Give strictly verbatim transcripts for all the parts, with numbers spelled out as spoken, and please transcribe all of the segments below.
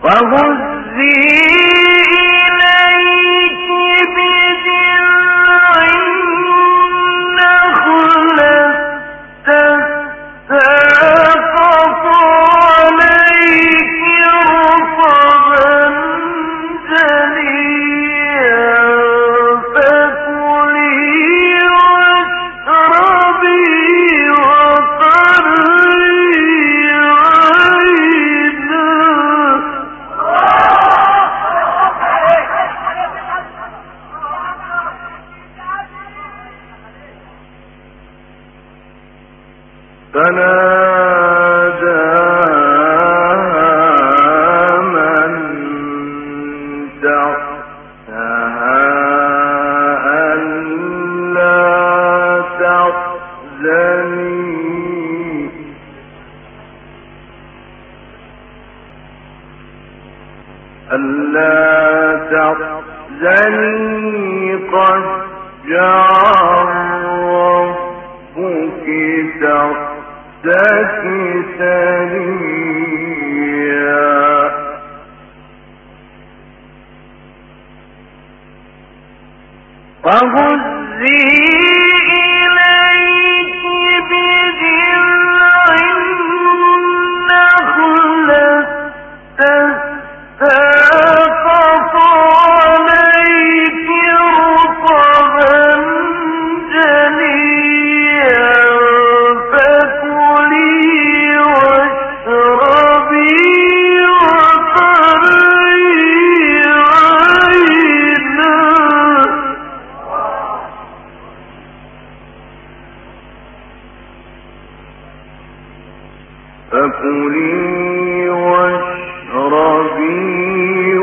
وهزي إليك بجذع النخلة تساقط عليك رطبا جنيا فكلي واشربي وقري عينا. فناداها من تحتها ألا تحزني ألا تحزني قد جعل ربك تحتك سريا. وهزي إليك بجذع النخلة تساقط عليك رطبا جنيا فكلي واشربي وقري عينا. فكلي واشربي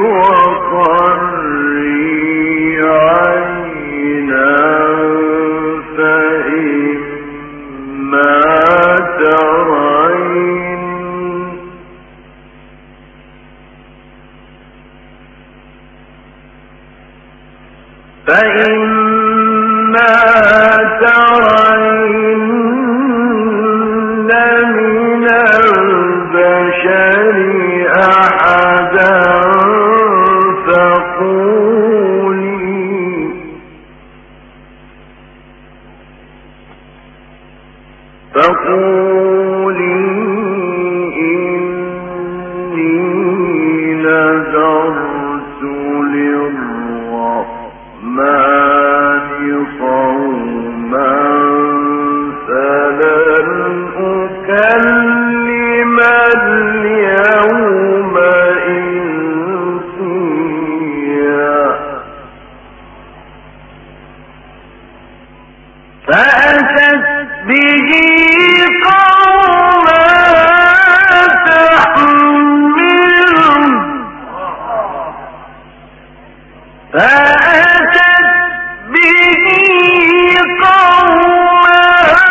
وقري عينا فإما ترين فإما ترين من البشر أحدا فقولي فقولي إني نذرت للرحمن صوما فلن أكلم اليوم إنسيا. فأتت به قوما تحمله فأتت به قوما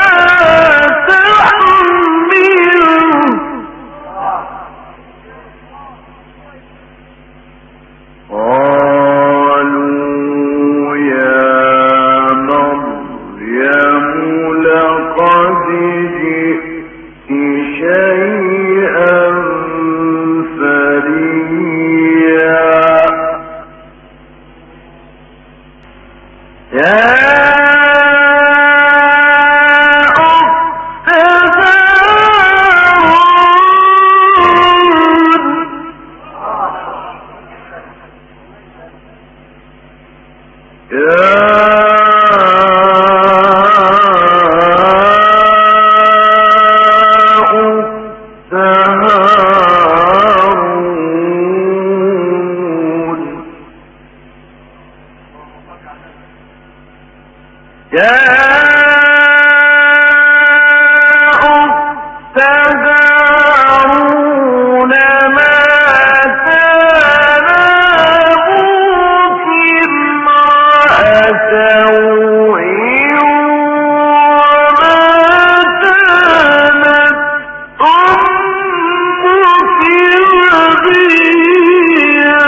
تحمله قالوا يا مريم لقد جئت شيئا فريا. يا أخت هارون يا أخت هارون يا أخت هارون ما كان أبوك امرأ سوء وما كانت أمك بغيا.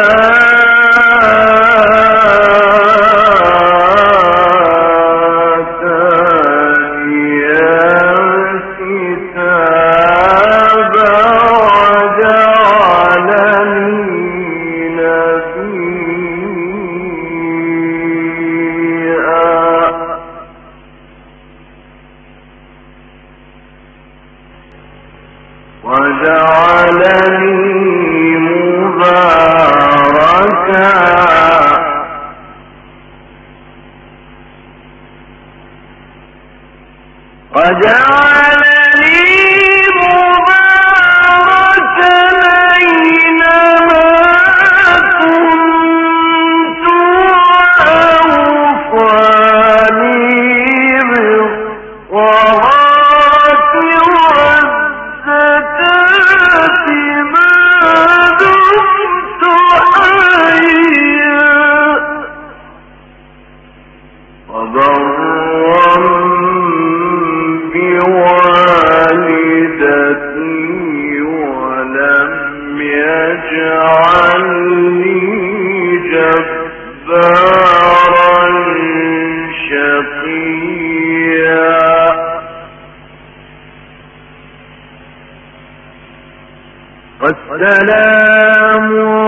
والسلام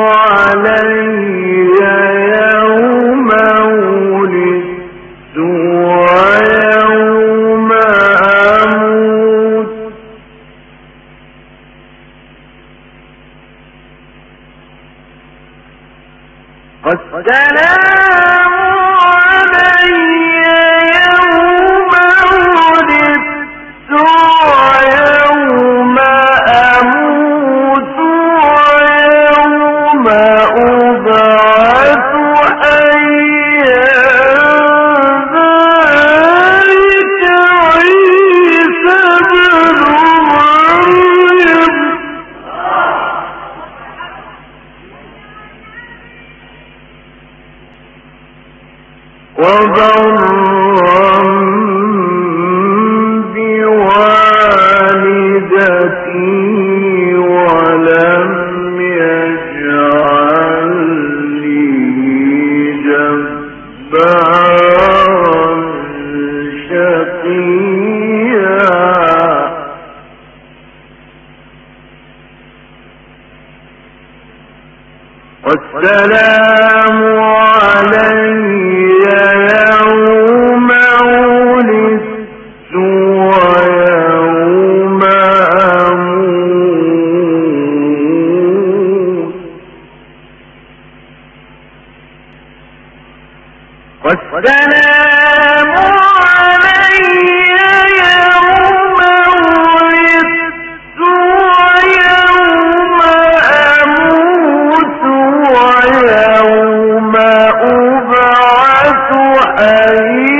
علي يوم ولدت ويوم أموت والسلام علي يوم ولدت ويوم أموت ويوم أبعث حيا ذلك عيسى بن مريم وبرا بوالدتي ولم يجعلني جبارا شقيا والسلام علي يوم ولدت ويوم أموت والسلام علي يوم ولدت ويوم أموت ويوم أبعث حيا